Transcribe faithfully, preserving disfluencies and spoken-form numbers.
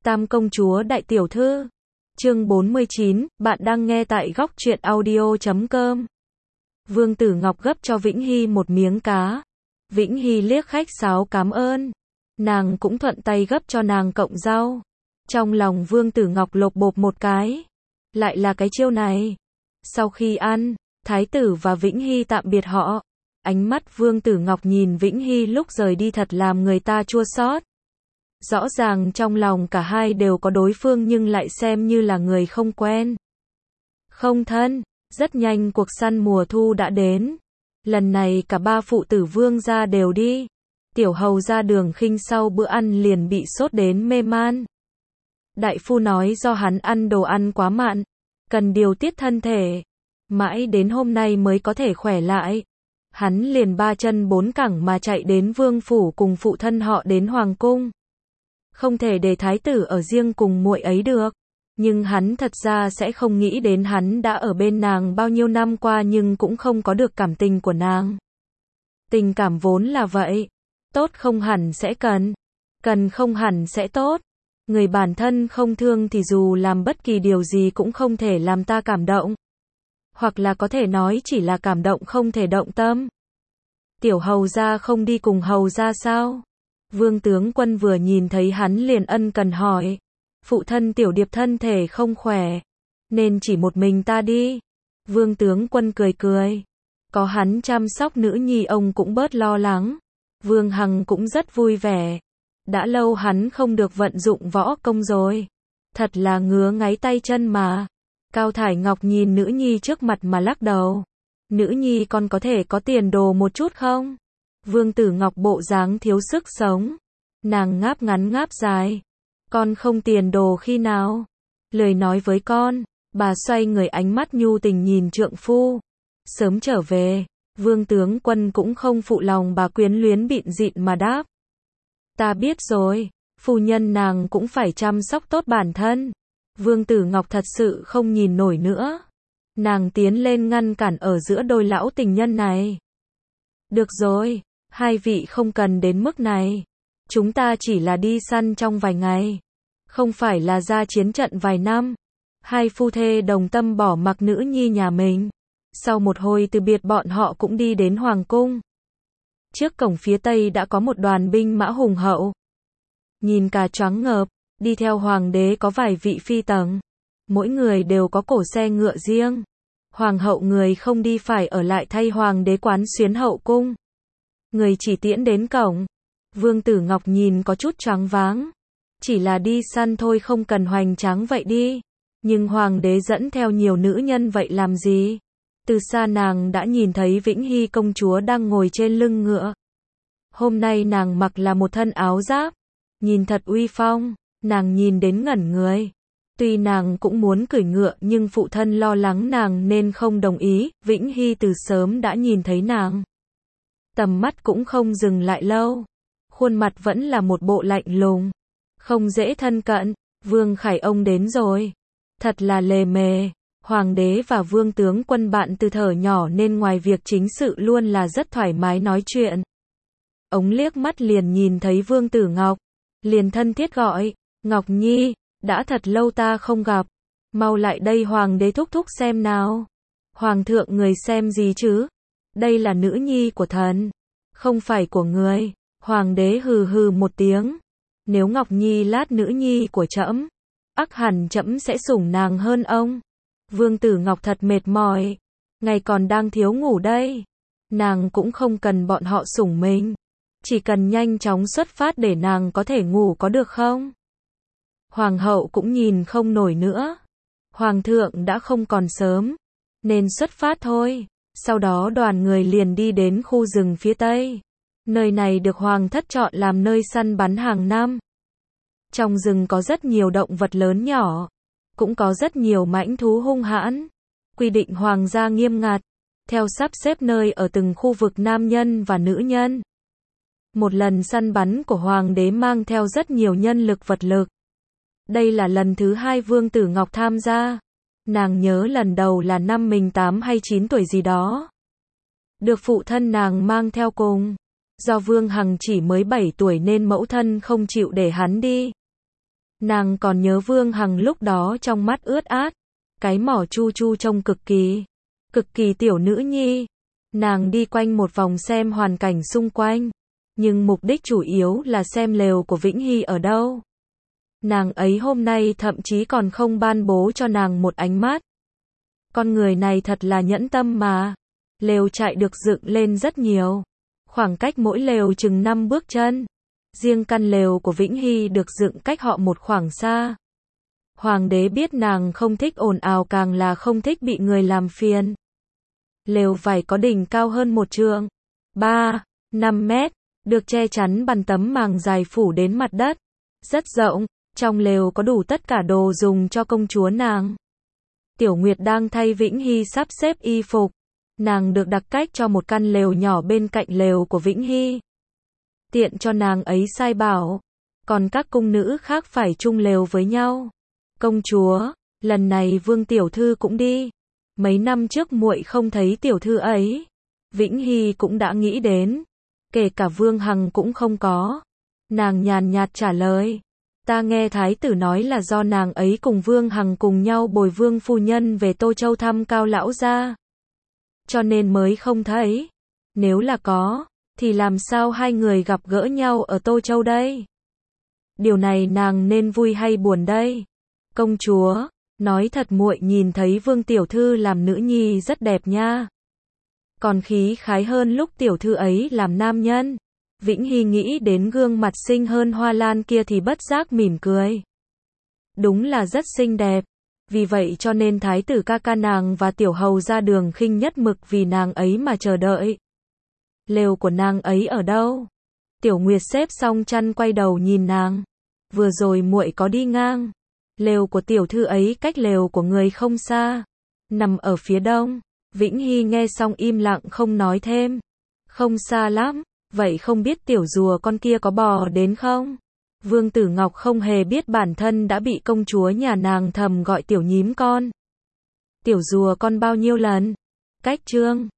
Tam công chúa đại tiểu thư. Chương bốn mươi chín, bạn đang nghe tại góc truyện audio chấm com. Vương Tử Ngọc gấp cho Vĩnh Hy một miếng cá. Vĩnh Hy liếc khách sáo cảm ơn. Nàng cũng thuận tay gấp cho nàng cọng rau. Trong lòng Vương Tử Ngọc lột bột một cái. Lại là cái chiêu này. Sau khi ăn, Thái tử và Vĩnh Hy tạm biệt họ. Ánh mắt Vương Tử Ngọc nhìn Vĩnh Hy lúc rời đi thật làm người ta chua xót. Rõ ràng trong lòng cả hai đều có đối phương nhưng lại xem như là người không quen. Không thân, rất nhanh cuộc săn mùa thu đã đến. Lần này cả ba phụ tử Vương gia đều đi. Tiểu hầu ra Đường Khinh sau bữa ăn liền bị sốt đến mê man. Đại phu nói do hắn ăn đồ ăn quá mặn, cần điều tiết thân thể. Mãi đến hôm nay mới có thể khỏe lại. Hắn liền ba chân bốn cẳng mà chạy đến vương phủ cùng phụ thân họ đến hoàng cung. Không thể để thái tử ở riêng cùng muội ấy được. Nhưng hắn thật ra sẽ không nghĩ đến hắn đã ở bên nàng bao nhiêu năm qua nhưng cũng không có được cảm tình của nàng. Tình cảm vốn là vậy. Tốt không hẳn sẽ cần. Cần không hẳn sẽ tốt. Người bản thân không thương thì dù làm bất kỳ điều gì cũng không thể làm ta cảm động. Hoặc là có thể nói chỉ là cảm động không thể động tâm. Tiểu hầu gia không đi cùng hầu gia sao? Vương tướng quân vừa nhìn thấy hắn liền ân cần hỏi. Phụ thân tiểu điệp thân thể không khỏe, nên chỉ một mình ta đi. Vương tướng quân cười cười. Có hắn chăm sóc nữ nhi ông cũng bớt lo lắng. Vương Hằng cũng rất vui vẻ. Đã lâu hắn không được vận dụng võ công rồi. Thật là ngứa ngáy tay chân mà. Cao Thải Ngọc nhìn nữ nhi trước mặt mà lắc đầu. Nữ nhi con có thể có tiền đồ một chút không? Vương Tử Ngọc bộ dáng thiếu sức sống. Nàng ngáp ngắn ngáp dài. Con không tiền đồ khi nào? Lời nói với con. Bà xoay người ánh mắt nhu tình nhìn trượng phu. Sớm trở về. Vương tướng quân cũng không phụ lòng bà quyến luyến bịn dịn mà đáp. Ta biết rồi. Phu nhân nàng cũng phải chăm sóc tốt bản thân. Vương Tử Ngọc thật sự không nhìn nổi nữa. Nàng tiến lên ngăn cản ở giữa đôi lão tình nhân này. Được rồi, hai vị không cần đến mức này. Chúng ta chỉ là đi săn trong vài ngày. Không phải là ra chiến trận vài năm. Hai phu thê đồng tâm bỏ mặc nữ nhi nhà mình. Sau một hồi từ biệt bọn họ cũng đi đến hoàng cung. Trước cổng phía tây đã có một đoàn binh mã hùng hậu. Nhìn cả choáng ngợp. Đi theo hoàng đế có vài vị phi tầng. Mỗi người đều có cổ xe ngựa riêng. Hoàng hậu người không đi phải ở lại thay hoàng đế quán xuyến hậu cung. Người chỉ tiễn đến cổng. Vương Tử Ngọc nhìn có chút choáng váng. Chỉ là đi săn thôi không cần hoành tráng vậy đi. Nhưng hoàng đế dẫn theo nhiều nữ nhân vậy làm gì? Từ xa nàng đã nhìn thấy Vĩnh Hy công chúa đang ngồi trên lưng ngựa. Hôm nay nàng mặc là một thân áo giáp. Nhìn thật uy phong. Nàng nhìn đến ngẩn người. Tuy nàng cũng muốn cưỡi ngựa nhưng phụ thân lo lắng nàng nên không đồng ý. Vĩnh Hy từ sớm đã nhìn thấy nàng. Tầm mắt cũng không dừng lại lâu. Khuôn mặt vẫn là một bộ lạnh lùng. Không dễ thân cận. Vương Khải ông đến rồi. Thật là lề mề. Hoàng đế và vương tướng quân bạn từ thở nhỏ nên ngoài việc chính sự luôn là rất thoải mái nói chuyện. Ông liếc mắt liền nhìn thấy Vương Tử Ngọc. Liền thân thiết gọi. Ngọc Nhi, đã thật lâu ta không gặp. Mau lại đây hoàng đế thúc thúc xem nào. Hoàng thượng người xem gì chứ? Đây là nữ nhi của thần. Không phải của người. Hoàng đế hừ hừ một tiếng. Nếu Ngọc Nhi lát nữ nhi của trẫm, ắt hẳn trẫm sẽ sủng nàng hơn ông. Vương Tử Ngọc thật mệt mỏi. Ngày còn đang thiếu ngủ đây. Nàng cũng không cần bọn họ sủng mình. Chỉ cần nhanh chóng xuất phát để nàng có thể ngủ có được không? Hoàng hậu cũng nhìn không nổi nữa. Hoàng thượng đã không còn sớm. Nên xuất phát thôi. Sau đó đoàn người liền đi đến khu rừng phía tây. Nơi này được hoàng thất chọn làm nơi săn bắn hàng năm. Trong rừng có rất nhiều động vật lớn nhỏ. Cũng có rất nhiều mãnh thú hung hãn. Quy định hoàng gia nghiêm ngặt. Theo sắp xếp nơi ở từng khu vực nam nhân và nữ nhân. Một lần săn bắn của hoàng đế mang theo rất nhiều nhân lực vật lực. Đây là lần thứ hai Vương Tử Ngọc tham gia. Nàng nhớ lần đầu là năm mình tám hay chín tuổi gì đó. Được phụ thân nàng mang theo cùng. Do Vương Hằng chỉ mới bảy tuổi nên mẫu thân không chịu để hắn đi. Nàng còn nhớ Vương Hằng lúc đó trong mắt ướt át, cái mỏ chu chu trông cực kỳ, cực kỳ tiểu nữ nhi. Nàng đi quanh một vòng xem hoàn cảnh xung quanh, nhưng mục đích chủ yếu là xem lều của Vĩnh Hy ở đâu. Nàng ấy hôm nay thậm chí còn không ban bố cho nàng một ánh mắt. Con người này thật là nhẫn tâm mà. Lều trại được dựng lên rất nhiều, khoảng cách mỗi lều chừng năm bước chân. Riêng căn lều của Vĩnh Hy được dựng cách họ một khoảng xa. Hoàng đế biết nàng không thích ồn ào, càng là không thích bị người làm phiền. Lều vải có đỉnh cao hơn một trượng, ba, năm mét, được che chắn bằng tấm màng dài phủ đến mặt đất, rất rộng. Trong lều có đủ tất cả đồ dùng cho công chúa nàng. Tiểu Nguyệt đang thay Vĩnh Hy sắp xếp y phục. Nàng được đặt cách cho một căn lều nhỏ bên cạnh lều của Vĩnh Hy, tiện cho nàng ấy sai bảo. Còn các cung nữ khác phải chung lều với nhau. Công chúa, lần này Vương tiểu thư cũng đi. Mấy năm trước muội không thấy tiểu thư ấy. Vĩnh Hy cũng đã nghĩ đến, kể cả Vương Hằng cũng không có. Nàng nhàn nhạt trả lời, ta nghe thái tử nói là do nàng ấy cùng Vương Hằng cùng nhau bồi Vương phu nhân về Tô Châu thăm Cao lão gia, cho nên mới không thấy. Nếu là có, thì làm sao hai người gặp gỡ nhau ở Tô Châu đây? Điều này nàng nên vui hay buồn đây? Công chúa, nói thật muội nhìn thấy Vương tiểu thư làm nữ nhi rất đẹp nha. Còn khí khái hơn lúc tiểu thư ấy làm nam nhân. Vĩnh Hy nghĩ đến gương mặt xinh hơn hoa lan kia thì bất giác mỉm cười. Đúng là rất xinh đẹp. Vì vậy cho nên thái tử ca ca nàng và tiểu hầu ra Đường Khinh nhất mực vì nàng ấy mà chờ đợi. Lều của nàng ấy ở đâu? Tiểu Nguyệt xếp xong chăn quay đầu nhìn nàng. Vừa rồi muội có đi ngang. Lều của tiểu thư ấy cách lều của người không xa, nằm ở phía đông. Vĩnh Hy nghe xong im lặng không nói thêm. Không xa lắm, vậy không biết tiểu rùa con kia có bò đến không? Vương Tử Ngọc không hề biết bản thân đã bị công chúa nhà nàng thầm gọi tiểu nhím con. Tiểu rùa con bao nhiêu lần? Cách chương